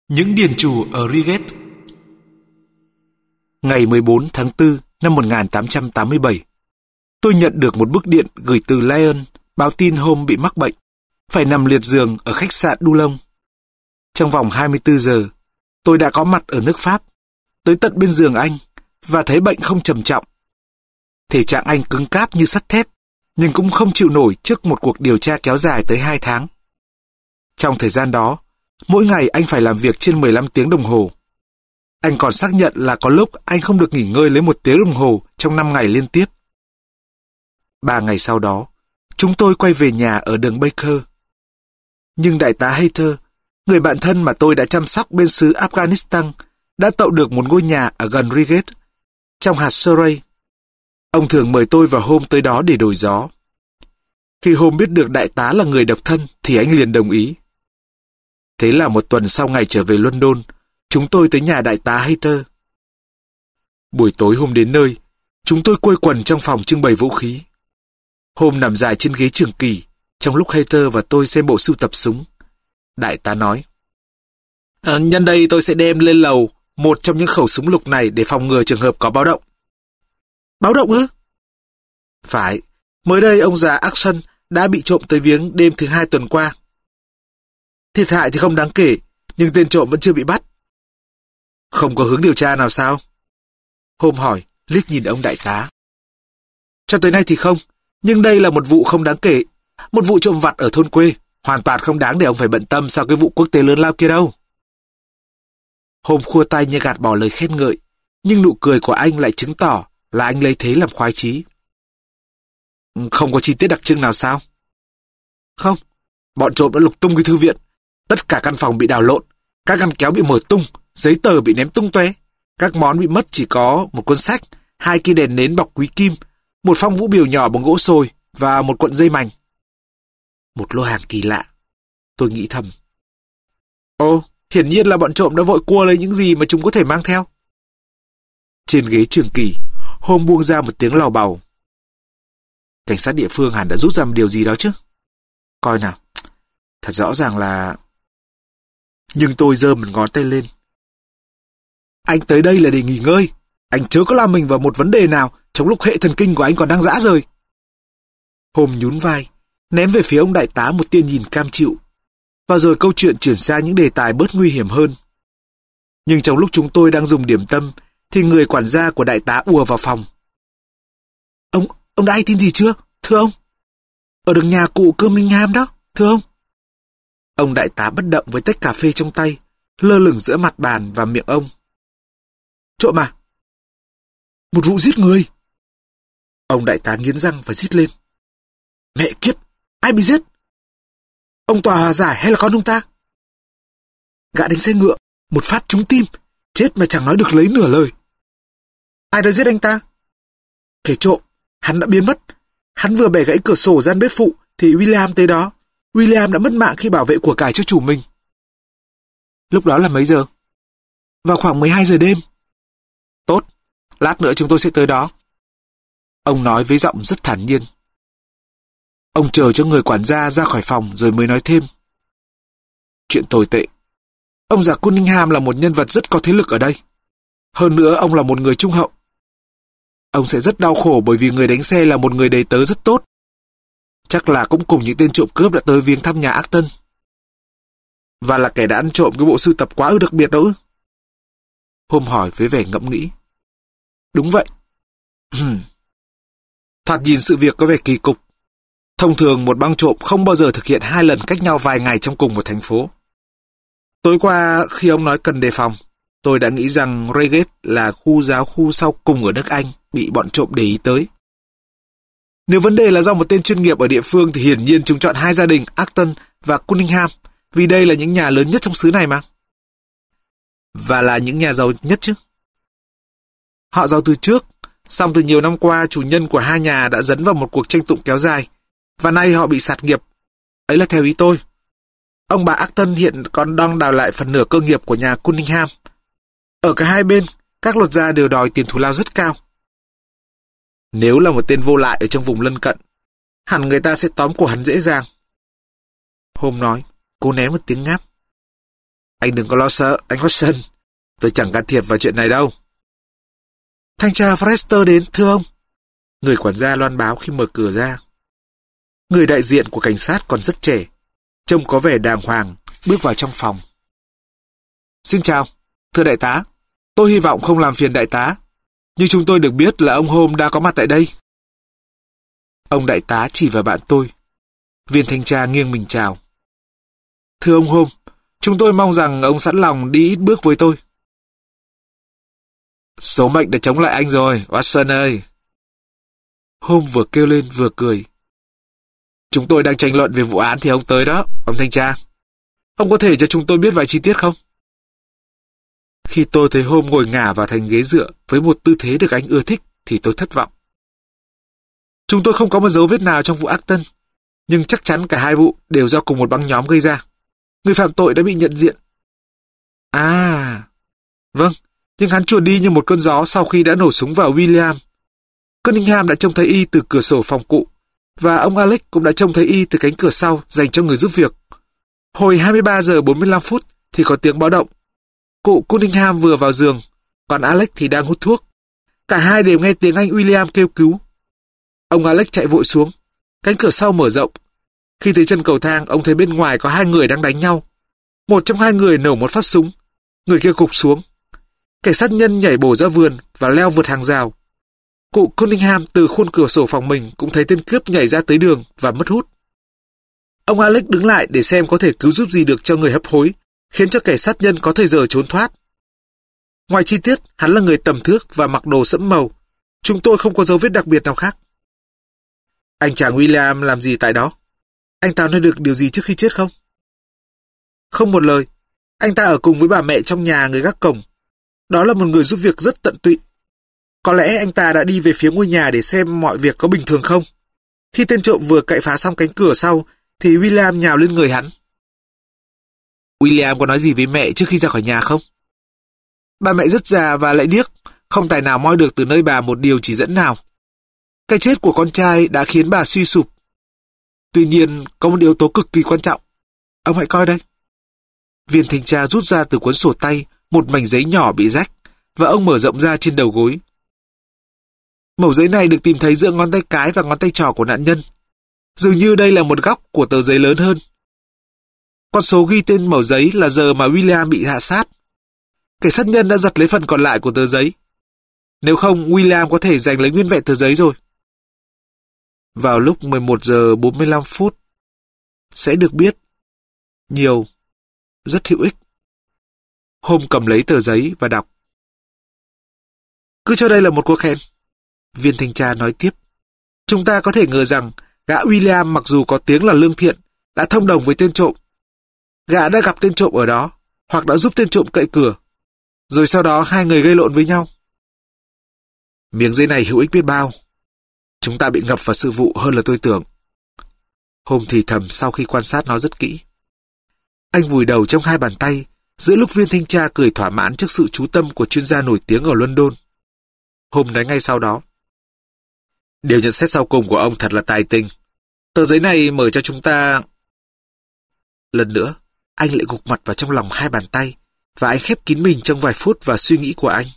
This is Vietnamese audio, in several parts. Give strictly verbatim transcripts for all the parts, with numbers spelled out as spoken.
Những điền chủ ở Reigate. Ngày mười bốn tháng tư năm một nghìn tám trăm tám mươi bảy, tôi nhận được một bức điện gửi từ Lyon báo tin Holmes bị mắc bệnh, phải nằm liệt giường ở khách sạn Dulong. Trong vòng hai mươi tư giờ, tôi đã có mặt ở nước Pháp, tới tận bên giường anh, và thấy bệnh không trầm trọng. Thể trạng anh cứng cáp như sắt thép, nhưng cũng không chịu nổi trước một cuộc điều tra kéo dài tới hai tháng. Trong thời gian đó, mỗi ngày anh phải làm việc trên mười lăm tiếng đồng hồ. Anh còn xác nhận là có lúc anh không được nghỉ ngơi lấy một tiếng đồng hồ trong năm ngày liên tiếp. Ba ngày sau đó, chúng tôi quay về nhà ở đường Baker. Nhưng đại tá Hayter, người bạn thân mà tôi đã chăm sóc bên xứ Afghanistan, đã tậu được một ngôi nhà ở gần Reigate, trong hạt Surrey. Ông thường mời tôi và Holmes tới đó để đổi gió. Khi Holmes biết được đại tá là người độc thân thì anh liền đồng ý. Thế là một tuần sau ngày trở về London, chúng tôi tới nhà đại tá Hayter. Buổi tối hôm đến nơi, chúng tôi quây quần trong phòng trưng bày vũ khí. Holmes nằm dài trên ghế trường kỳ, trong lúc Hayter và tôi xem bộ sưu tập súng. Đại tá nói, à, nhân đây tôi sẽ đem lên lầu một trong những khẩu súng lục này để phòng ngừa trường hợp có báo động. Báo động ư? Phải, mới đây ông già Action đã bị trộm tới viếng đêm thứ hai tuần qua. Thiệt hại thì không đáng kể, nhưng tên trộm vẫn chưa bị bắt. Không có hướng điều tra nào sao? Holmes hỏi, liếc nhìn ông đại tá. Cho tới nay thì không, nhưng đây là một vụ không đáng kể. Một vụ trộm vặt ở thôn quê, hoàn toàn không đáng để ông phải bận tâm sau cái vụ quốc tế lớn lao kia đâu. Holmes khua tay như gạt bỏ lời khen ngợi, nhưng nụ cười của anh lại chứng tỏ là anh lấy thế làm khoái chí. Không có chi tiết đặc trưng nào sao? Không, bọn trộm đã lục tung cái thư viện. Tất cả căn phòng bị đào lộn, các ngăn kéo bị mở tung, giấy tờ bị ném tung tóe. Các món bị mất chỉ có một cuốn sách, hai cây đèn nến bọc quý kim, một phong vũ biểu nhỏ bằng gỗ sồi và một cuộn dây mành. Một lô hàng kỳ lạ, tôi nghĩ thầm. Ồ, hiển nhiên là bọn trộm đã vội cua lấy những gì mà chúng có thể mang theo. Trên ghế trường kỳ, Holmes buông ra một tiếng lào bào. Cảnh sát địa phương hẳn đã rút ra một điều gì đó chứ? Coi nào, thật rõ ràng là... Nhưng tôi giơ một ngón tay lên. Anh tới đây là để nghỉ ngơi. Anh chớ có làm mình vào một vấn đề nào trong lúc hệ thần kinh của anh còn đang rã rời. Holmes nhún vai, ném về phía ông đại tá một tia nhìn cam chịu. Và rồi câu chuyện chuyển sang những đề tài bớt nguy hiểm hơn. Nhưng trong lúc chúng tôi đang dùng điểm tâm, thì người quản gia của đại tá ùa vào phòng. Ông, ông đã hay tin gì chưa, thưa ông? Ở đường nhà cụ Birmingham đó, thưa ông. Ông đại tá bất động với tách cà phê trong tay, lơ lửng giữa mặt bàn và miệng ông. Trộm à? Một vụ giết người. Ông đại tá nghiến răng và rít lên. Mẹ kiếp, ai bị giết? Ông tòa hòa giải hay là con ông ta? Gã đánh xe ngựa, một phát trúng tim, chết mà chẳng nói được lấy nửa lời. Ai đã giết anh ta? Kẻ trộm, hắn đã biến mất. Hắn vừa bẻ gãy cửa sổ gian bếp phụ thì William tới đó. William đã mất mạng khi bảo vệ của cải cho chủ mình. Lúc đó là mấy giờ? Vào khoảng mười hai giờ đêm. Tốt, lát nữa chúng tôi sẽ tới đó. Ông nói với giọng rất thản nhiên. Ông chờ cho người quản gia ra khỏi phòng rồi mới nói thêm. Chuyện tồi tệ. Ông già Cunningham là một nhân vật rất có thế lực ở đây. Hơn nữa ông là một người trung hậu. Ông sẽ rất đau khổ bởi vì người đánh xe là một người đầy tớ rất tốt. Chắc là cũng cùng những tên trộm cướp đã tới viếng thăm nhà Acton. Và là kẻ đã ăn trộm cái bộ sưu tập quá ư đặc biệt đó ư? Holmes hỏi với vẻ ngẫm nghĩ. Đúng vậy. Thoạt nhìn sự việc có vẻ kỳ cục. Thông thường một băng trộm không bao giờ thực hiện hai lần cách nhau vài ngày trong cùng một thành phố. Tối qua khi ông nói cần đề phòng, tôi đã nghĩ rằng Reigate là khu giáo khu sau cùng ở nước Anh bị bọn trộm để ý tới. Nếu vấn đề là do một tên chuyên nghiệp ở địa phương thì hiển nhiên chúng chọn hai gia đình Acton và Cunningham vì đây là những nhà lớn nhất trong xứ này mà. Và là những nhà giàu nhất chứ. Họ giàu từ trước, song từ nhiều năm qua chủ nhân của hai nhà đã dấn vào một cuộc tranh tụng kéo dài và nay họ bị sạt nghiệp. Ấy là theo ý tôi. Ông bà Acton hiện còn đang đào lại phần nửa cơ nghiệp của nhà Cunningham. Ở cả hai bên, các luật gia đều đòi tiền thù lao rất cao. Nếu là một tên vô lại ở trong vùng lân cận, hẳn người ta sẽ tóm cổ hắn dễ dàng. Holmes nói, cố nén một tiếng ngáp. Anh đừng có lo sợ, anh Watson. Tôi chẳng can thiệp vào chuyện này đâu. Thanh tra Forrester đến, thưa ông. Người quản gia loan báo khi mở cửa ra. Người đại diện của cảnh sát còn rất trẻ, trông có vẻ đàng hoàng, bước vào trong phòng. Xin chào, thưa đại tá. Tôi hy vọng không làm phiền đại tá, nhưng chúng tôi được biết là ông Holmes đã có mặt tại đây. Ông đại tá chỉ vào bạn tôi. Viên thanh tra nghiêng mình chào. Thưa ông Holmes, chúng tôi mong rằng ông sẵn lòng đi ít bước với tôi. Số mệnh đã chống lại anh rồi, Watson ơi. Holmes vừa kêu lên vừa cười. Chúng tôi đang tranh luận về vụ án thì ông tới đó, ông thanh tra. Ông có thể cho chúng tôi biết vài chi tiết không? Khi tôi thấy Holmes ngồi ngả vào thành ghế dựa với một tư thế được anh ưa thích thì tôi thất vọng. Chúng tôi không có một dấu vết nào trong vụ Acton, nhưng chắc chắn cả hai vụ đều do cùng một băng nhóm gây ra. Người phạm tội đã bị nhận diện. À, vâng, nhưng hắn chuồn đi như một cơn gió sau khi đã nổ súng vào William. Cunningham đã trông thấy y từ cửa sổ phòng cụ, và ông Alex cũng đã trông thấy y từ cánh cửa sau dành cho người giúp việc. Hồi hai mươi ba giờ bốn mươi lăm phút thì có tiếng báo động. Cụ Cunningham vừa vào giường, còn Alex thì đang hút thuốc. Cả hai đều nghe tiếng anh William kêu cứu. Ông Alex chạy vội xuống. Cánh cửa sau mở rộng. Khi tới chân cầu thang, ông thấy bên ngoài có hai người đang đánh nhau. Một trong hai người nổ một phát súng. Người kia gục xuống. Kẻ sát nhân nhảy bổ ra vườn và leo vượt hàng rào. Cụ Cunningham từ khuôn cửa sổ phòng mình cũng thấy tên cướp nhảy ra tới đường và mất hút. Ông Alex đứng lại để xem có thể cứu giúp gì được cho người hấp hối, khiến cho kẻ sát nhân có thời giờ trốn thoát. Ngoài chi tiết, hắn là người tầm thước và mặc đồ sẫm màu. Chúng tôi không có dấu vết đặc biệt nào khác. Anh chàng William làm gì tại đó? Anh ta nói được điều gì trước khi chết không? Không một lời. Anh ta ở cùng với bà mẹ trong nhà người gác cổng. Đó là một người giúp việc rất tận tụy. Có lẽ anh ta đã đi về phía ngôi nhà để xem mọi việc có bình thường không. Khi tên trộm vừa cậy phá xong cánh cửa sau, thì William nhào lên người hắn. William có nói gì với mẹ trước khi ra khỏi nhà không? Bà mẹ rất già và lại điếc, không tài nào moi được từ nơi bà một điều chỉ dẫn nào. Cái chết của con trai đã khiến bà suy sụp. Tuy nhiên, có một yếu tố cực kỳ quan trọng. Ông hãy coi đây. Viên thanh tra rút ra từ cuốn sổ tay một mảnh giấy nhỏ bị rách, và ông mở rộng ra trên đầu gối. Mẩu giấy này được tìm thấy giữa ngón tay cái và ngón tay trỏ của nạn nhân. Dường như đây là một góc của tờ giấy lớn hơn. Con số ghi tên mẩu giấy là giờ mà William bị hạ sát. Kẻ sát nhân đã giật lấy phần còn lại của tờ giấy. Nếu không, William có thể giành lấy nguyên vẹn tờ giấy rồi. Vào lúc mười một giờ bốn mươi lăm phút, sẽ được biết. Nhiều, rất hữu ích. Holmes cầm lấy tờ giấy và đọc. Cứ cho đây là một cuộc hẹn. Viên thanh tra nói tiếp. Chúng ta có thể ngờ rằng gã William mặc dù có tiếng là lương thiện, đã thông đồng với tên trộm. Gã đã gặp tên trộm ở đó, hoặc đã giúp tên trộm cậy cửa. Rồi sau đó hai người gây lộn với nhau. Miếng giấy này hữu ích biết bao. Chúng ta bị ngập vào sự vụ hơn là tôi tưởng. Holmes thì thầm sau khi quan sát nó rất kỹ. Anh vùi đầu trong hai bàn tay, giữa lúc viên thanh tra cười thỏa mãn trước sự chú tâm của chuyên gia nổi tiếng ở London. Holmes nói ngay sau đó. Điều nhận xét sau cùng của ông thật là tài tình. Tờ giấy này mở cho chúng ta... Lần nữa, anh lại gục mặt vào trong lòng hai bàn tay, và anh khép kín mình trong vài phút vào suy nghĩ của anh.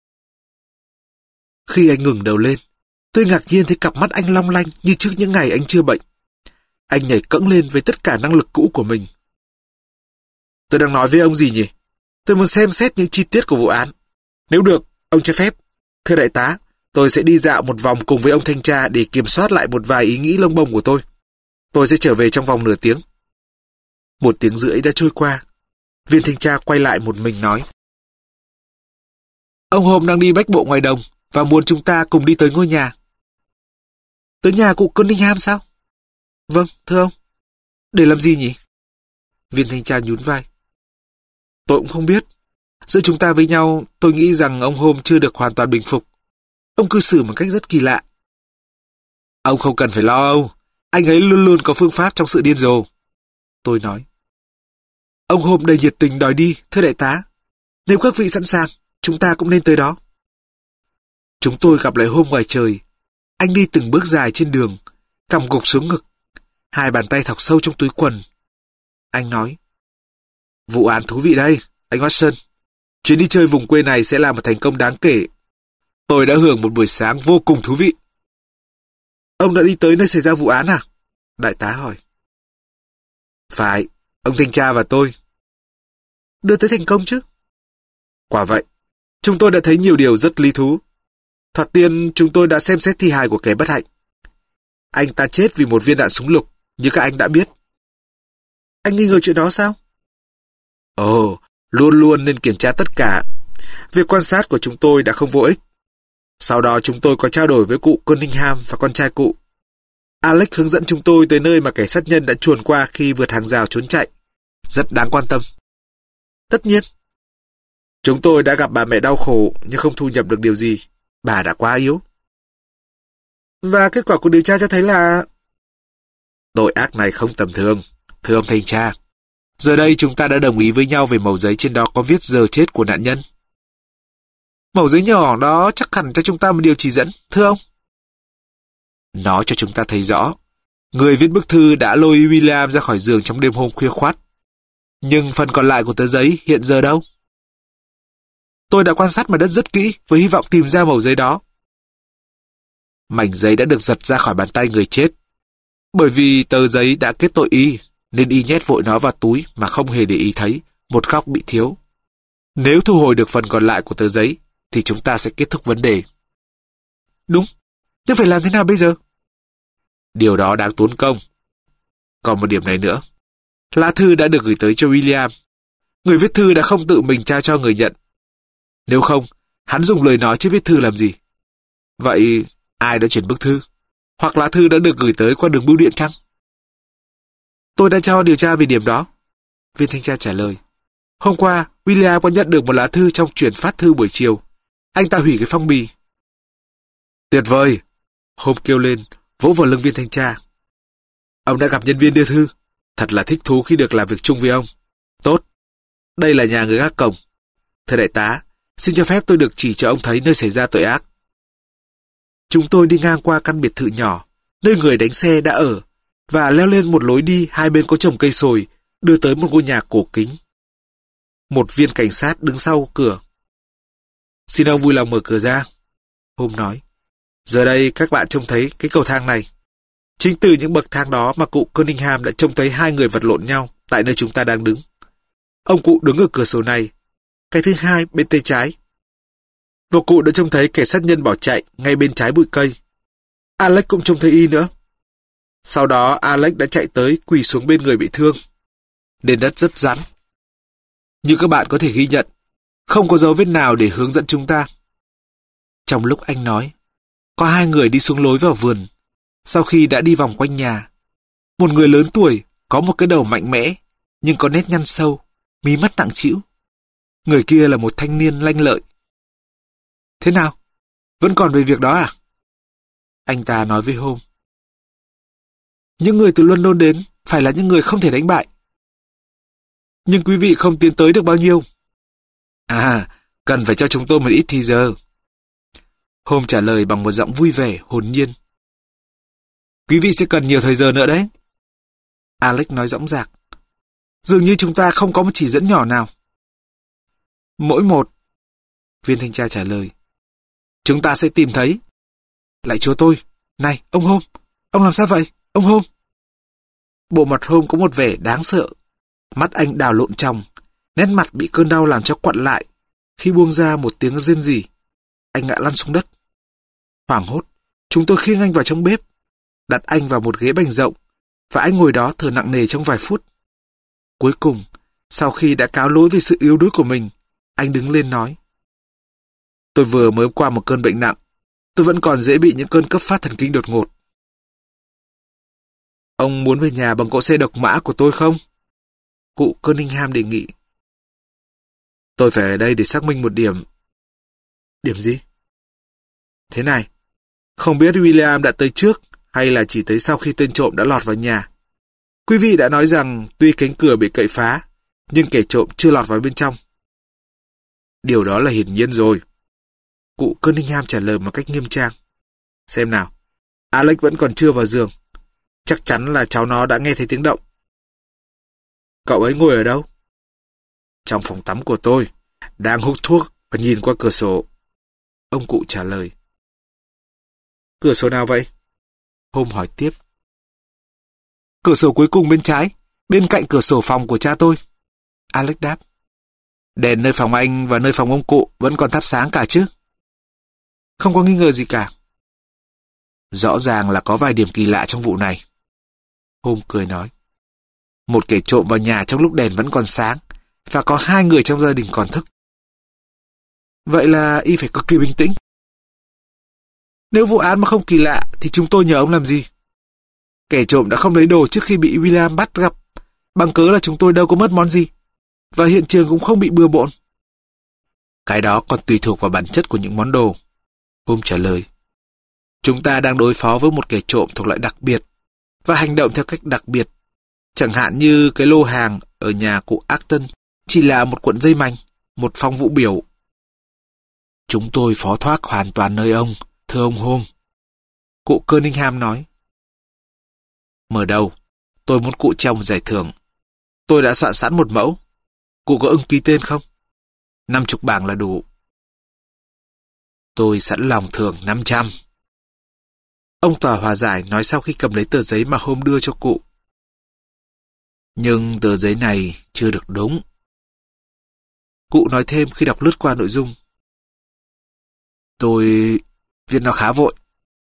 Khi anh ngừng đầu lên, tôi ngạc nhiên thấy cặp mắt anh long lanh như trước những ngày anh chưa bệnh. Anh nhảy cẫng lên với tất cả năng lực cũ của mình. Tôi đang nói với ông gì nhỉ? Tôi muốn xem xét những chi tiết của vụ án. Nếu được, ông cho phép. Thưa đại tá, tôi sẽ đi dạo một vòng cùng với ông thanh tra để kiểm soát lại một vài ý nghĩ lông bông của tôi. Tôi sẽ trở về trong vòng nửa tiếng. Một tiếng rưỡi đã trôi qua. Viên thanh tra quay lại một mình nói. Ông Holmes đang đi bách bộ ngoài đồng và muốn chúng ta cùng đi tới ngôi nhà. Tới nhà cụ Cunningham sao? Vâng, thưa ông. Để làm gì nhỉ? Viên thanh tra nhún vai. Tôi cũng không biết. Giữa chúng ta với nhau, tôi nghĩ rằng ông Holmes chưa được hoàn toàn bình phục. Ông cư xử một cách rất kỳ lạ. Ông không cần phải lo âu. Anh ấy luôn luôn có phương pháp trong sự điên rồ. Tôi nói. Ông Holmes đầy nhiệt tình đòi đi, thưa đại tá. Nếu các vị sẵn sàng, chúng ta cũng nên tới đó. Chúng tôi gặp lại Holmes ngoài trời. Anh đi từng bước dài trên đường, cằm gục xuống ngực, hai bàn tay thọc sâu trong túi quần. Anh nói. Vụ án thú vị đây, anh Watson. Chuyến đi chơi vùng quê này sẽ là một thành công đáng kể. Tôi đã hưởng một buổi sáng vô cùng thú vị. Ông đã đi tới nơi xảy ra vụ án à? Đại tá hỏi. Phải, ông thanh tra và tôi. Đưa tới thành công chứ? Quả vậy, chúng tôi đã thấy nhiều điều rất lý thú. Thoạt tiên, chúng tôi đã xem xét thi hài của kẻ bất hạnh. Anh ta chết vì một viên đạn súng lục, như các anh đã biết. Anh nghi ngờ chuyện đó sao? Ồ, luôn luôn nên kiểm tra tất cả. Việc quan sát của chúng tôi đã không vô ích. Sau đó chúng tôi có trao đổi với cụ Cunningham và con trai cụ. Alex hướng dẫn chúng tôi tới nơi mà kẻ sát nhân đã chuồn qua khi vượt hàng rào trốn chạy. Rất đáng quan tâm. Tất nhiên. Chúng tôi đã gặp bà mẹ đau khổ nhưng không thu nhập được điều gì. Bà đã quá yếu. Và kết quả của điều tra cho thấy là... Tội ác này không tầm thường, thưa ông thanh tra. Giờ đây chúng ta đã đồng ý với nhau về mẩu giấy trên đó có viết giờ chết của nạn nhân. Mẩu giấy nhỏ đó chắc hẳn cho chúng ta một điều chỉ dẫn, thưa ông. Nó cho chúng ta thấy rõ, người viết bức thư đã lôi William ra khỏi giường trong đêm hôm khuya khoắt. Nhưng phần còn lại của tờ giấy hiện giờ đâu? Tôi đã quan sát mặt đất rất kỹ với hy vọng tìm ra mẩu giấy đó. Mảnh giấy đã được giật ra khỏi bàn tay người chết. Bởi vì tờ giấy đã kết tội y, nên y nhét vội nó vào túi mà không hề để ý thấy một góc bị thiếu. Nếu thu hồi được phần còn lại của tờ giấy, thì chúng ta sẽ kết thúc vấn đề. Đúng, nhưng phải làm thế nào bây giờ? Điều đó đáng tốn công. Còn một điểm này nữa. Lá thư đã được gửi tới cho William. Người viết thư đã không tự mình trao cho người nhận. Nếu không, hắn dùng lời nói chứ viết thư làm gì? Vậy, ai đã chuyển bức thư? Hoặc lá thư đã được gửi tới qua đường bưu điện chăng? Tôi đã cho điều tra về điểm đó. Viên thanh tra trả lời. Hôm qua, William có nhận được một lá thư trong chuyển phát thư buổi chiều. Anh ta hủy cái phong bì. Tuyệt vời! Holmes kêu lên, vỗ vào lưng viên thanh tra. Ông đã gặp nhân viên đưa thư. Thật là thích thú khi được làm việc chung với ông. Tốt. Đây là nhà người gác cổng. Thưa đại tá, xin cho phép tôi được chỉ cho ông thấy nơi xảy ra tội ác. Chúng tôi đi ngang qua căn biệt thự nhỏ, nơi người đánh xe đã ở, và leo lên một lối đi hai bên có trồng cây sồi, đưa tới một ngôi nhà cổ kính. Một viên cảnh sát đứng sau cửa. Xin ông vui lòng mở cửa ra. Holmes nói. Giờ đây các bạn trông thấy cái cầu thang này. Chính từ những bậc thang đó mà cụ Cunningham đã trông thấy hai người vật lộn nhau tại nơi chúng ta đang đứng. Ông cụ đứng ở cửa sổ này, cái thứ hai bên tay trái. Và cụ đã trông thấy kẻ sát nhân bỏ chạy ngay bên trái bụi cây. Alex cũng trông thấy y nữa. Sau đó Alex đã chạy tới quỳ xuống bên người bị thương. Nền đất rất rắn. Như các bạn có thể ghi nhận, không có dấu vết nào để hướng dẫn chúng ta. Trong lúc anh nói, có hai người đi xuống lối vào vườn. Sau khi đã đi vòng quanh nhà, một người lớn tuổi có một cái đầu mạnh mẽ nhưng có nét nhăn sâu, mí mắt nặng trĩu. Người kia là một thanh niên lanh lợi. Thế nào? Vẫn còn về việc đó à? Anh ta nói với Holmes. Những người từ London đến phải là những người không thể đánh bại. Nhưng quý vị không tiến tới được bao nhiêu. À, cần phải cho chúng tôi một ít thì giờ. Holmes trả lời bằng một giọng vui vẻ, hồn nhiên. Quý vị sẽ cần nhiều thời giờ nữa đấy. Alex nói dõng dạc. Dường như chúng ta không có một chỉ dẫn nhỏ nào. Mỗi một. Viên thanh tra trả lời. Chúng ta sẽ tìm thấy. Lại chúa tôi. Này, ông Holmes. Ông làm sao vậy? Ông Holmes. Bộ mặt Holmes có một vẻ đáng sợ. Mắt anh đào lộn tròng. Nét mặt bị cơn đau làm cho quặn lại. Khi buông ra một tiếng rên rỉ, anh ngã lăn xuống đất. Hoảng hốt, chúng tôi khiêng anh vào trong bếp, đặt anh vào một ghế bành rộng, và anh ngồi đó thở nặng nề trong vài phút. Cuối cùng, sau khi đã cáo lỗi vì sự yếu đuối của mình, anh đứng lên nói. Tôi vừa mới qua một cơn bệnh nặng, tôi vẫn còn dễ bị những cơn cấp phát thần kinh đột ngột. Ông muốn về nhà bằng cỗ xe độc mã của tôi không? Cụ Cunningham đề nghị. Tôi phải ở đây để xác minh một điểm. Điểm gì? Thế này, không biết William đã tới trước hay là chỉ tới sau khi tên trộm đã lọt vào nhà. Quý vị đã nói rằng tuy cánh cửa bị cậy phá, nhưng kẻ trộm chưa lọt vào bên trong. Điều đó là hiển nhiên rồi. Cụ Cunningham trả lời một cách nghiêm trang. Xem nào, Alex vẫn còn chưa vào giường. Chắc chắn là cháu nó đã nghe thấy tiếng động. Cậu ấy ngồi ở đâu? trong phòng tắm của tôi, đang hút thuốc và nhìn qua cửa sổ. Ông cụ trả lời. Cửa sổ nào vậy? Hôm hỏi tiếp. Cửa sổ cuối cùng bên trái, bên cạnh cửa sổ phòng của cha tôi. Alex đáp. Đèn nơi phòng anh và nơi phòng ông cụ vẫn còn thắp sáng cả chứ? Không có nghi ngờ gì cả. Rõ ràng là có vài điểm kỳ lạ trong vụ này. Hôm cười nói. Một kẻ trộm vào nhà trong lúc đèn vẫn còn sáng, và có hai người trong gia đình còn thức. Vậy là y phải cực kỳ bình tĩnh. Nếu vụ án mà không kỳ lạ thì chúng tôi nhờ ông làm gì? Kẻ trộm đã không lấy đồ trước khi bị William bắt gặp, bằng cớ là chúng tôi đâu có mất món gì, và hiện trường cũng không bị bừa bộn. Cái đó còn tùy thuộc vào bản chất của những món đồ. Hôm trả lời. Chúng ta đang đối phó với một kẻ trộm thuộc loại đặc biệt và hành động theo cách đặc biệt. Chẳng hạn như cái lô hàng ở nhà cụ Acton chỉ là một cuộn dây mảnh, một phong vụ biểu. Chúng tôi phó thoác hoàn toàn nơi ông, thưa ông Holmes. Cụ Cunningham nói. Mở đầu, tôi muốn cụ trao một giải thưởng. Tôi đã soạn sẵn một mẫu. Cụ có ưng ký tên không? Năm chục bảng là đủ. Tôi sẵn lòng thưởng năm trăm. Ông tòa hòa giải nói sau khi cầm lấy tờ giấy mà Holmes đưa cho cụ. Nhưng tờ giấy này chưa được đúng. Cụ nói thêm khi đọc lướt qua nội dung. Tôi viết nó khá vội.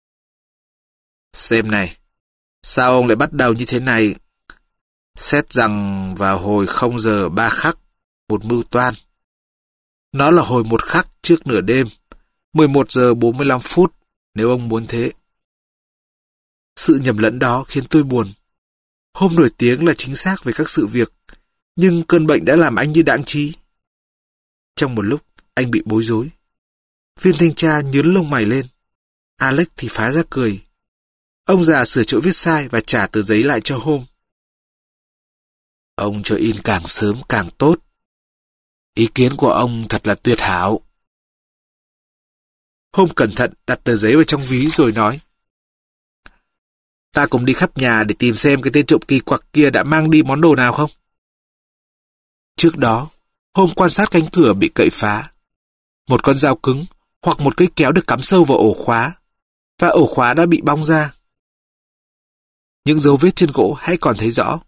Xem này, sao ông lại bắt đầu như thế này? Xét rằng vào hồi không giờ ba khắc, một mưu toan. Nó là hồi một khắc trước nửa đêm, mười một giờ bốn mươi lăm phút, nếu ông muốn thế. Sự nhầm lẫn đó khiến tôi buồn. Hôm nổi tiếng là chính xác về các sự việc, nhưng cơn bệnh đã làm anh như đãng trí. Trong một lúc, anh bị bối rối. Viên thanh tra nhướng lông mày lên. Alex thì phá ra cười. Ông già sửa chỗ viết sai và trả tờ giấy lại cho Holmes. Ông cho in càng sớm càng tốt. Ý kiến của ông thật là tuyệt hảo. Holmes cẩn thận đặt tờ giấy vào trong ví rồi nói. Ta cùng đi khắp nhà để tìm xem cái tên trộm kỳ quặc kia đã mang đi món đồ nào không? Trước đó, Holmes quan sát cánh cửa bị cậy phá. Một con dao cứng hoặc một cây kéo được cắm sâu vào ổ khóa, và ổ khóa đã bị bong ra. Những dấu vết trên gỗ hãy còn thấy rõ.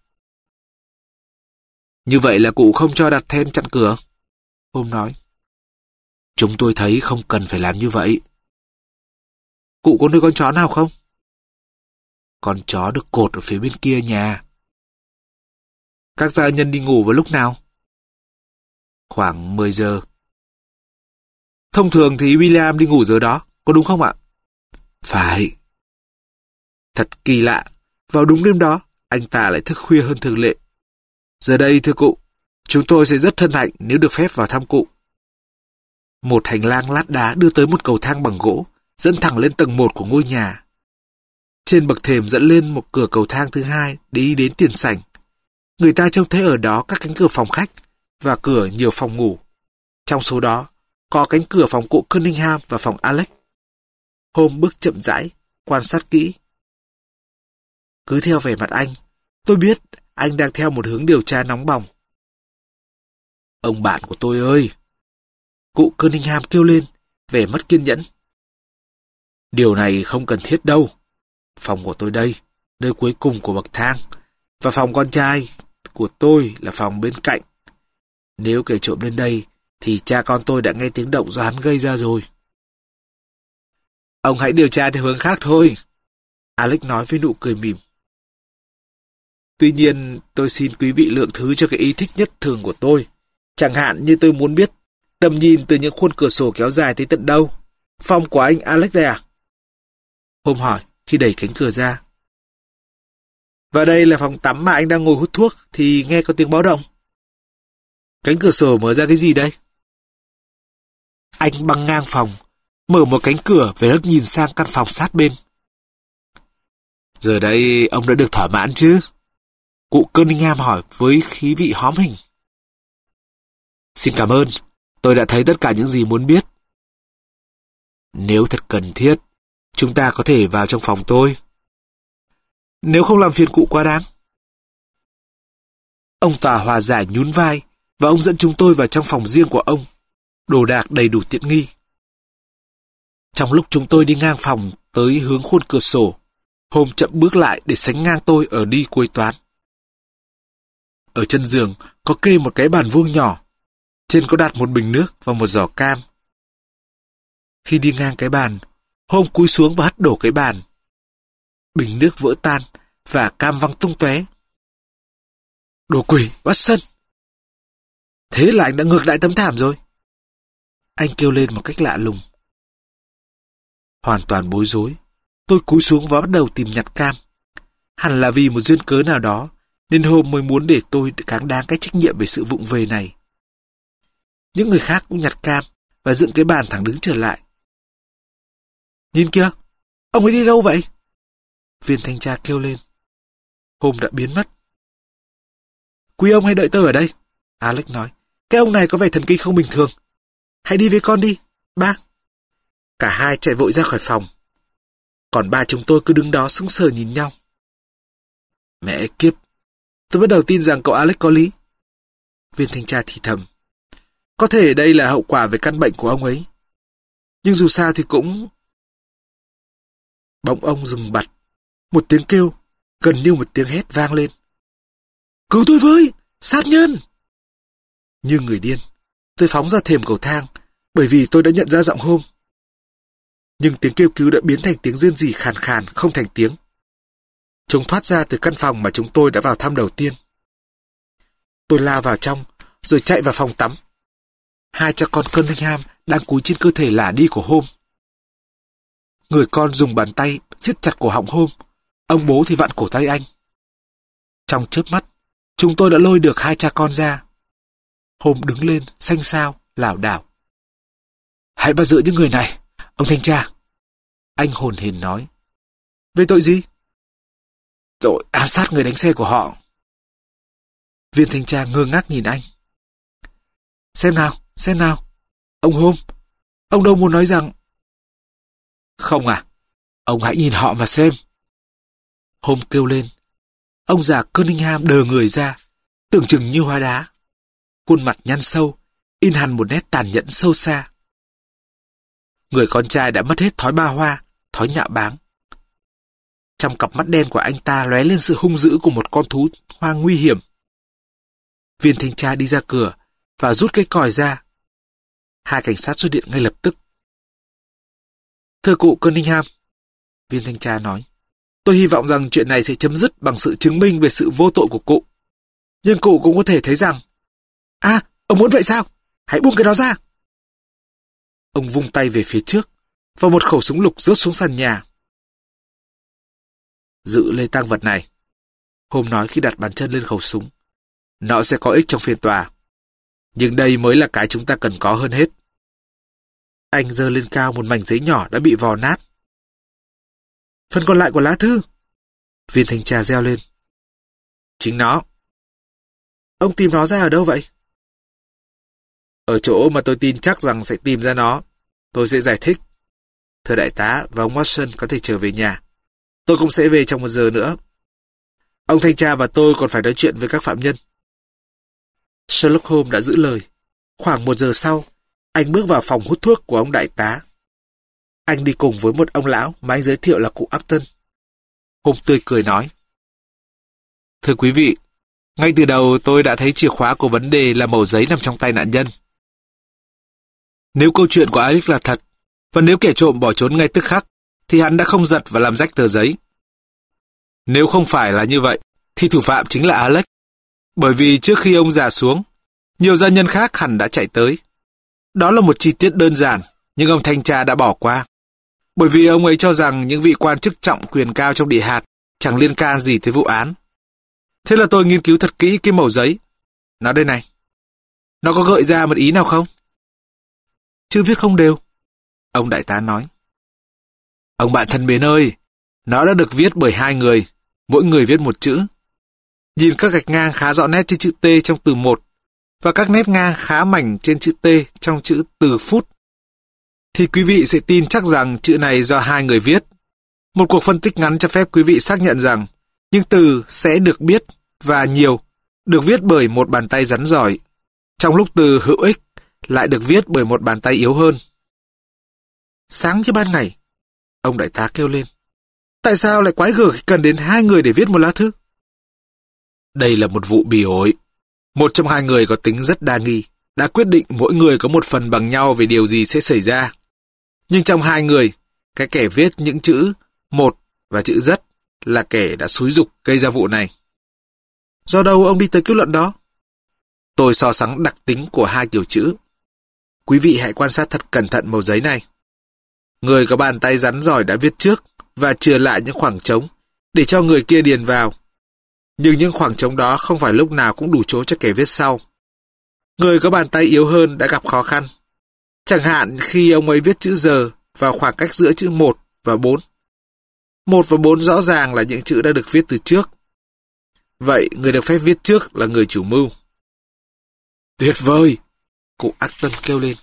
Như vậy là cụ không cho đặt then chặn cửa? Holmes nói. Chúng tôi thấy không cần phải làm như vậy. Cụ có nuôi con chó nào không? Con chó được cột ở phía bên kia nhà. Các gia nhân đi ngủ vào lúc nào? Khoảng mười giờ. Thông thường thì William đi ngủ giờ đó, có đúng không ạ? Phải. Thật kỳ lạ, vào đúng đêm đó, anh ta lại thức khuya hơn thường lệ. Giờ đây, thưa cụ, chúng tôi sẽ rất hân hạnh nếu được phép vào thăm cụ. Một hành lang lát đá đưa tới một cầu thang bằng gỗ, dẫn thẳng lên tầng một của ngôi nhà. Trên bậc thềm dẫn lên một cửa cầu thang thứ hai đi đến tiền sảnh. Người ta trông thấy ở đó các cánh cửa phòng khách và cửa nhiều phòng ngủ. Trong số đó, có cánh cửa phòng cụ Cunningham và phòng Alex. Holmes bước chậm rãi, quan sát kỹ. Cứ theo vẻ mặt anh, tôi biết anh đang theo một hướng điều tra nóng bỏng. Ông bạn của tôi ơi! Cụ Cunningham kêu lên, vẻ mất kiên nhẫn. Điều này không cần thiết đâu. Phòng của tôi đây, nơi cuối cùng của bậc thang, và phòng con trai của tôi là phòng bên cạnh. Nếu kẻ trộm lên đây, thì cha con tôi đã nghe tiếng động do hắn gây ra rồi. Ông hãy điều tra theo hướng khác thôi, Alex nói với nụ cười mỉm. Tuy nhiên, tôi xin quý vị lượng thứ cho cái ý thích nhất thường của tôi. Chẳng hạn như tôi muốn biết tầm nhìn từ những khuôn cửa sổ kéo dài tới tận đâu. Phòng của anh Alex đây à? Holmes hỏi khi đẩy cánh cửa ra. Và đây là phòng tắm mà anh đang ngồi hút thuốc thì nghe có tiếng báo động. Cánh cửa sổ mở ra cái gì đây? Anh băng ngang phòng, mở một cánh cửa về lớp nhìn sang căn phòng sát bên. Giờ đây ông đã được thỏa mãn chứ? Cụ Cunningham hỏi với khí vị hóm hình. Xin cảm ơn, tôi đã thấy tất cả những gì muốn biết. Nếu thật cần thiết, chúng ta có thể vào trong phòng tôi. Nếu không làm phiền cụ quá đáng. Ông tòa hòa giải nhún vai và ông dẫn chúng tôi vào trong phòng riêng của ông, đồ đạc đầy đủ tiện nghi. Trong lúc chúng tôi đi ngang phòng tới hướng khuôn cửa sổ, Holmes chậm bước lại để sánh ngang tôi ở đi cuối toán. Ở chân giường có kê một cái bàn vuông nhỏ, trên có đặt một bình nước và một giỏ cam. Khi đi ngang cái bàn, Holmes cúi xuống và hất đổ cái bàn. Bình nước vỡ tan và cam văng tung tóe. Đồ quỷ, Watson! Thế là anh đã ngược lại tấm thảm rồi. Anh kêu lên một cách lạ lùng. Hoàn toàn bối rối, tôi cúi xuống và bắt đầu tìm nhặt cam. Hẳn là vì một duyên cớ nào đó, nên Holmes mới muốn để tôi cáng đáng cái trách nhiệm về sự vụng về này. Những người khác cũng nhặt cam và dựng cái bàn thẳng đứng trở lại. Nhìn kìa, ông ấy đi đâu vậy? Viên thanh tra kêu lên. Holmes đã biến mất. Quý ông hãy đợi tôi ở đây, Alex nói. Cái ông này có vẻ thần kinh không bình thường. Hãy đi với con đi, ba. Cả hai chạy vội ra khỏi phòng. Còn ba chúng tôi cứ đứng đó sững sờ nhìn nhau. Mẹ kiếp, tôi bắt đầu tin rằng cậu Alex có lý. Viên thanh tra thì thầm. Có thể đây là hậu quả về căn bệnh của ông ấy. Nhưng dù sao thì cũng... Bỗng ông dừng bặt. Một tiếng kêu, gần như một tiếng hét vang lên. Cứu tôi với! Sát nhân! Như người điên, tôi phóng ra thềm cầu thang, bởi vì tôi đã nhận ra giọng Holmes. Nhưng tiếng kêu cứu đã biến thành tiếng rên rỉ khàn khàn, không thành tiếng. Chúng thoát ra từ căn phòng mà chúng tôi đã vào thăm đầu tiên. Tôi lao vào trong, rồi chạy vào phòng tắm. Hai cha con Cunningham đang cúi trên cơ thể lả đi của Holmes. Người con dùng bàn tay siết chặt cổ họng Holmes, ông bố thì vặn cổ tay anh. Trong chớp mắt, chúng tôi đã lôi được hai cha con ra. Holmes đứng lên, xanh xao, lảo đảo. Hãy bắt giữ những người này, ông thanh tra. Anh hồn hển nói. Về tội gì? Tội ám sát người đánh xe của họ. Viên thanh tra ngơ ngác nhìn anh. Xem nào, xem nào. Ông Holmes, ông đâu muốn nói rằng... Không à, ông hãy nhìn họ mà xem. Holmes kêu lên. Ông già Cunningham đờ người ra, tưởng chừng như hóa đá. Khuôn mặt nhăn sâu, in hằn một nét tàn nhẫn sâu xa. Người con trai đã mất hết thói ba hoa, thói nhạo báng. Trong cặp mắt đen của anh ta lóe lên sự hung dữ của một con thú hoang nguy hiểm. Viên thanh tra đi ra cửa và rút cái còi ra. Hai cảnh sát xuất hiện ngay lập tức. Thưa cụ Cunningham, viên thanh tra nói, tôi hy vọng rằng chuyện này sẽ chấm dứt bằng sự chứng minh về sự vô tội của cụ. Nhưng cụ cũng có thể thấy rằng... À, ông muốn vậy sao? Hãy buông cái đó ra. Ông vung tay về phía trước, và một khẩu súng lục rớt xuống sàn nhà. Giữ lấy tang vật này, Holmes nói khi đặt bàn chân lên khẩu súng. Nó sẽ có ích trong phiên tòa. Nhưng đây mới là cái chúng ta cần có hơn hết. Anh giơ lên cao một mảnh giấy nhỏ đã bị vò nát. Phần còn lại của lá thư. Viên thanh tra reo lên. Chính nó. Ông tìm nó ra ở đâu vậy? Ở chỗ mà tôi tin chắc rằng sẽ tìm ra nó. Tôi sẽ giải thích. Thưa đại tá và ông Watson có thể trở về nhà. Tôi cũng sẽ về trong một giờ nữa. Ông thanh tra và tôi còn phải nói chuyện với các phạm nhân. Sherlock Holmes đã giữ lời. Khoảng một giờ sau, anh bước vào phòng hút thuốc của ông đại tá. Anh đi cùng với một ông lão mà anh giới thiệu là cụ Acton. Holmes tươi cười nói. Thưa quý vị, ngay từ đầu tôi đã thấy chìa khóa của vấn đề là mẩu giấy nằm trong tay nạn nhân. Nếu câu chuyện của Alex là thật, và nếu kẻ trộm bỏ trốn ngay tức khắc, thì hắn đã không giật và làm rách tờ giấy. Nếu không phải là như vậy, thì thủ phạm chính là Alex. Bởi vì trước khi ông già xuống, nhiều gia nhân khác hẳn đã chạy tới. Đó là một chi tiết đơn giản, nhưng ông thanh tra đã bỏ qua. Bởi vì ông ấy cho rằng những vị quan chức trọng quyền cao trong địa hạt chẳng liên can gì tới vụ án. Thế là tôi nghiên cứu thật kỹ cái mẩu giấy. Nó đây này. Nó có gợi ra một ý nào không? Chữ viết không đều. Ông đại tá nói. Ông bạn thân mến ơi, nó đã được viết bởi hai người, mỗi người viết một chữ. Nhìn các gạch ngang khá rõ nét trên chữ T trong từ một và các nét ngang khá mảnh trên chữ T trong chữ từ phút, thì quý vị sẽ tin chắc rằng chữ này do hai người viết. Một cuộc phân tích ngắn cho phép quý vị xác nhận rằng những từ sẽ được biết và nhiều được viết bởi một bàn tay rắn giỏi. trong lúc từ hữu ích lại được viết bởi một bàn tay yếu hơn. Sáng như ban ngày, ông đại tá kêu lên. Tại sao lại quái gở khi cần đến hai người để viết một lá thư? Đây là một vụ bỉ ổi. Một trong hai người có tính rất đa nghi, đã quyết định mỗi người có một phần bằng nhau về điều gì sẽ xảy ra. Nhưng trong hai người, cái kẻ viết những chữ một và chữ rất là kẻ đã xúi giục gây ra vụ này. Do đâu ông đi tới kết luận đó? Tôi so sánh đặc tính của hai kiểu chữ. Quý vị hãy quan sát thật cẩn thận mẩu giấy này. Người có bàn tay rắn giỏi đã viết trước và chừa lại những khoảng trống để cho người kia điền vào. Nhưng những khoảng trống đó không phải lúc nào cũng đủ chỗ cho kẻ viết sau. Người có bàn tay yếu hơn đã gặp khó khăn. Chẳng hạn khi ông ấy viết chữ giờ vào khoảng cách giữa chữ một và bốn. một và bốn rõ ràng là những chữ đã được viết từ trước. Vậy người được phép viết trước là người chủ mưu. Tuyệt vời! Cụ Acton kêu lên.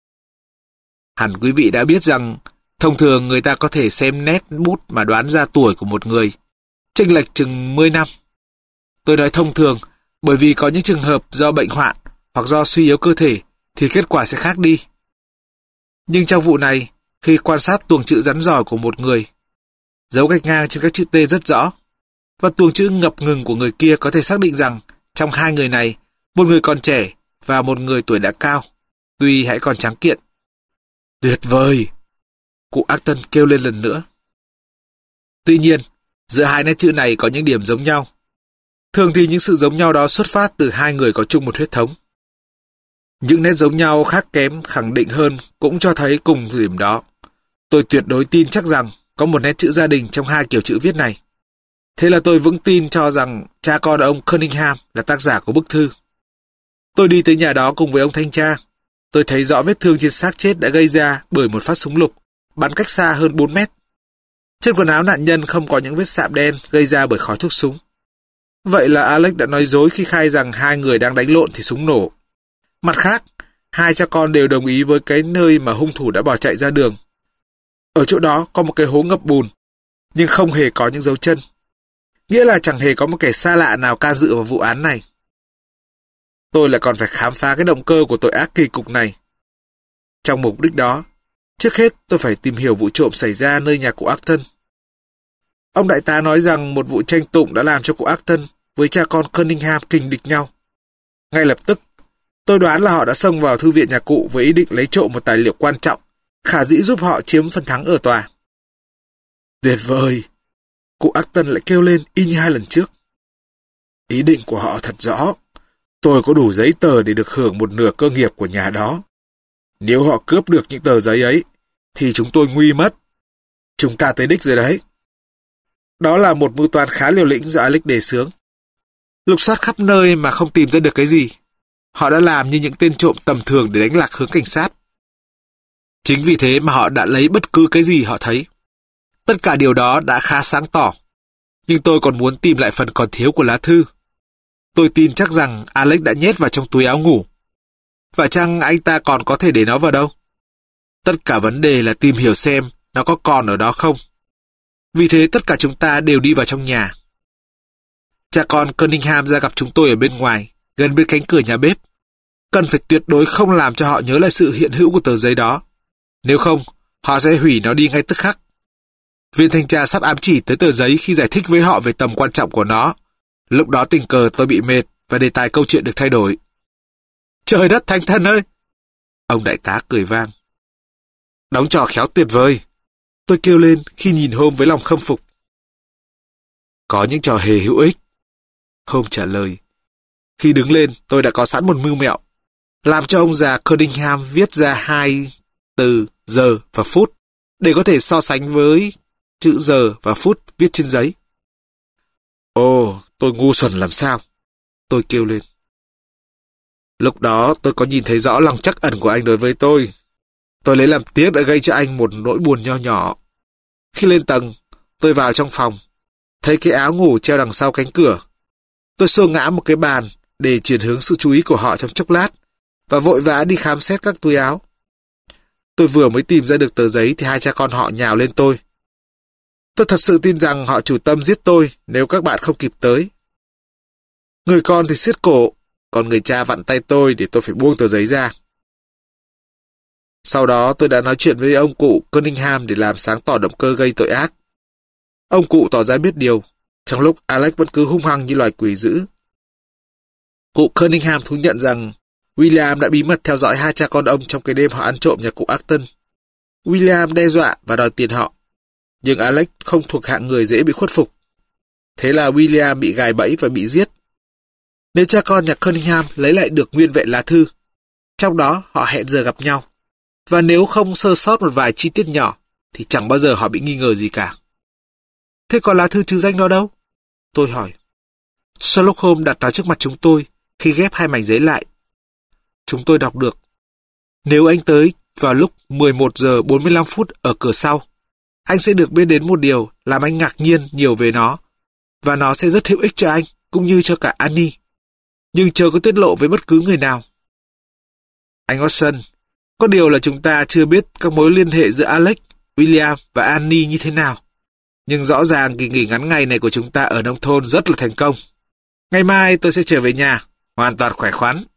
Hẳn quý vị đã biết rằng thông thường người ta có thể xem nét bút mà đoán ra tuổi của một người, chênh lệch chừng mười năm. Tôi nói thông thường bởi vì có những trường hợp do bệnh hoạn hoặc do suy yếu cơ thể thì kết quả sẽ khác đi. Nhưng trong vụ này, khi quan sát tuồng chữ rắn giỏi của một người, dấu gạch ngang trên các chữ T rất rõ, và tuồng chữ ngập ngừng của người kia có thể xác định rằng trong hai người này, một người còn trẻ và một người tuổi đã cao, tuy hãy còn tráng kiện. Tuyệt vời! Cụ Acton kêu lên lần nữa. Tuy nhiên, giữa hai nét chữ này có những điểm giống nhau. Thường thì những sự giống nhau đó xuất phát từ hai người có chung một huyết thống. Những nét giống nhau khác kém khẳng định hơn cũng cho thấy cùng thời điểm đó. Tôi tuyệt đối tin chắc rằng có một nét chữ gia đình trong hai kiểu chữ viết này. Thế là tôi vững tin cho rằng cha con ông Cunningham là tác giả của bức thư. Tôi đi tới nhà đó cùng với ông thanh tra. Tôi thấy rõ vết thương trên xác chết đã gây ra bởi một phát súng lục, bắn cách xa hơn bốn mét. Trên quần áo nạn nhân không có những vết sạm đen gây ra bởi khói thuốc súng. Vậy là Alex đã nói dối khi khai rằng hai người đang đánh lộn thì súng nổ. Mặt khác, hai cha con đều đồng ý với cái nơi mà hung thủ đã bỏ chạy ra đường. Ở chỗ đó có một cái hố ngập bùn, nhưng không hề có những dấu chân. Nghĩa là chẳng hề có một kẻ xa lạ nào can dự vào vụ án này. Tôi lại còn phải khám phá cái động cơ của tội ác kỳ cục này. Trong mục đích đó, trước hết tôi phải tìm hiểu vụ trộm xảy ra nơi nhà cụ Acton. Ông đại tá nói rằng một vụ tranh tụng đã làm cho cụ Acton với cha con Cunningham kình địch nhau. Ngay lập tức, tôi đoán là họ đã xông vào thư viện nhà cụ với ý định lấy trộm một tài liệu quan trọng, khả dĩ giúp họ chiếm phần thắng ở tòa. Tuyệt vời! Cụ Acton lại kêu lên y như hai lần trước. Ý định của họ thật rõ. Tôi có đủ giấy tờ để được hưởng một nửa cơ nghiệp của nhà đó. Nếu họ cướp được những tờ giấy ấy, thì chúng tôi nguy mất. Chúng ta tới đích rồi đấy. Đó là một mưu toan khá liều lĩnh do Alex đề xướng. Lục soát khắp nơi mà không tìm ra được cái gì. Họ đã làm như những tên trộm tầm thường để đánh lạc hướng cảnh sát. Chính vì thế mà họ đã lấy bất cứ cái gì họ thấy. Tất cả điều đó đã khá sáng tỏ. Nhưng tôi còn muốn tìm lại phần còn thiếu của lá thư. Tôi tin chắc rằng Alex đã nhét vào trong túi áo ngủ. Và chăng anh ta còn có thể để nó vào đâu? Tất cả vấn đề là tìm hiểu xem nó có còn ở đó không. Vì thế tất cả chúng ta đều đi vào trong nhà. Cha con Cunningham ra gặp chúng tôi ở bên ngoài, gần bên cánh cửa nhà bếp. Cần phải tuyệt đối không làm cho họ nhớ lại sự hiện hữu của tờ giấy đó. Nếu không, họ sẽ hủy nó đi ngay tức khắc. Viên thanh tra sắp ám chỉ tới tờ giấy khi giải thích với họ về tầm quan trọng của nó. Lúc đó tình cờ tôi bị mệt và đề tài câu chuyện được thay đổi. Trời đất thánh thần ơi! Ông đại tá cười vang. Đóng trò khéo tuyệt vời! Tôi kêu lên khi nhìn Holmes với lòng khâm phục. Có những trò hề hữu ích. Holmes trả lời. Khi đứng lên, tôi đã có sẵn một mưu mẹo. Làm cho ông già Cunningham viết ra hai từ giờ và phút để có thể so sánh với chữ giờ và phút viết trên giấy. Ồ, tôi ngu xuẩn làm sao? Tôi kêu lên. Lúc đó tôi có nhìn thấy rõ lòng trắc ẩn của anh đối với tôi. Tôi lấy làm tiếc đã gây cho anh một nỗi buồn nho nhỏ. Khi lên tầng, tôi vào trong phòng, thấy cái áo ngủ treo đằng sau cánh cửa. Tôi xô ngã một cái bàn để chuyển hướng sự chú ý của họ trong chốc lát và vội vã đi khám xét các túi áo. Tôi vừa mới tìm ra được tờ giấy thì hai cha con họ nhào lên tôi. Tôi thật sự tin rằng họ chủ tâm giết tôi nếu các bạn không kịp tới. Người con thì siết cổ, còn người cha vặn tay tôi để tôi phải buông tờ giấy ra. Sau đó tôi đã nói chuyện với ông cụ Cunningham để làm sáng tỏ động cơ gây tội ác. Ông cụ tỏ ra biết điều, trong lúc Alex vẫn cứ hung hăng như loài quỷ dữ. Cụ Cunningham thú nhận rằng William đã bí mật theo dõi hai cha con ông trong cái đêm họ ăn trộm nhà cụ Acton. William đe dọa và đòi tiền họ, nhưng Alex không thuộc hạng người dễ bị khuất phục. Thế là William bị gài bẫy và bị giết. Nếu cha con nhà Cunningham lấy lại được nguyên vẹn lá thư, trong đó họ hẹn giờ gặp nhau, và nếu không sơ sót một vài chi tiết nhỏ, thì chẳng bao giờ họ bị nghi ngờ gì cả. Thế còn lá thư trừ danh đó đâu? Tôi hỏi. Sherlock Holmes đặt nó trước mặt chúng tôi khi ghép hai mảnh giấy lại. Chúng tôi đọc được: nếu anh tới vào lúc mười một giờ bốn mươi lăm phút ở cửa sau, anh sẽ được biết đến một điều làm anh ngạc nhiên nhiều về nó, và nó sẽ rất hữu ích cho anh, cũng như cho cả Annie. Nhưng chớ có tiết lộ với bất cứ người nào. Anh Watson, có điều là chúng ta chưa biết các mối liên hệ giữa Alex, William và Annie như thế nào. Nhưng rõ ràng kỳ nghỉ ngắn ngày này của chúng ta ở nông thôn rất là thành công. Ngày mai tôi sẽ trở về nhà, hoàn toàn khỏe khoắn.